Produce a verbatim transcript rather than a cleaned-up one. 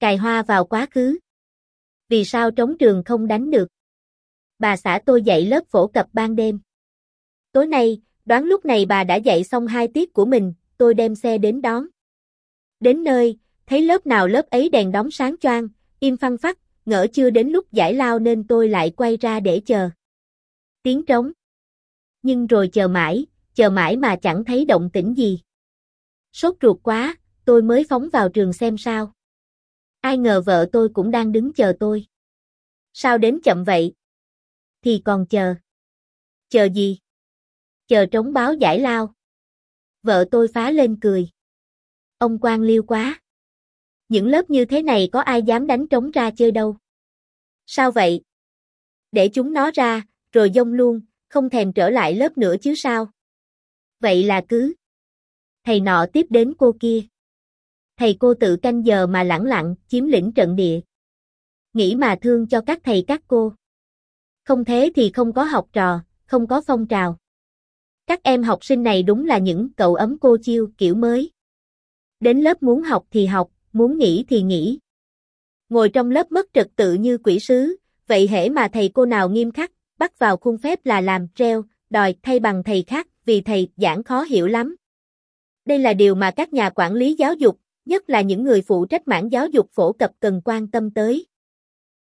Cài hoa vào quá khứ. Vì sao trống trường không đánh được? Bà xã tôi dạy lớp phổ cập ban đêm. Tối nay, đoán lúc này bà đã dạy xong hai tiết của mình, tôi đem xe đến đón. Đến nơi, thấy lớp nào lớp ấy đèn đóm sáng choang, im phăng phắc, ngỡ chưa đến lúc giải lao nên tôi lại quay ra để chờ. Tiếng trống. Nhưng rồi chờ mãi, chờ mãi mà chẳng thấy động tĩnh gì. Sốt ruột quá, tôi mới phóng vào trường xem sao. Ai ngờ vợ tôi cũng đang đứng chờ tôi. Sao đến chậm vậy? Thì còn chờ. Chờ gì? Chờ trống báo giải lao. Vợ tôi phá lên cười. Ông quan liêu quá. Những lớp như thế này có ai dám đánh trống ra chơi đâu. Sao vậy? Để chúng nó ra, rồi dông luôn, không thèm trở lại lớp nữa chứ sao? Vậy là cứ. Thầy nọ tiếp đến cô kia. Thầy cô tự canh giờ mà lẳng lặng, chiếm lĩnh trận địa. Nghĩ mà thương cho các thầy các cô. Không thế thì không có học trò, không có phong trào. Các em học sinh này đúng là những cậu ấm cô chiêu kiểu mới. Đến lớp muốn học thì học, muốn nghỉ thì nghỉ. Ngồi trong lớp mất trật tự như quỷ sứ, vậy hễ mà thầy cô nào nghiêm khắc, bắt vào khuôn phép là làm, treo, đòi thay bằng thầy khác, vì thầy giảng khó hiểu lắm. Đây là điều mà các nhà quản lý giáo dục, nhất là những người phụ trách mảng giáo dục phổ cập cần quan tâm tới.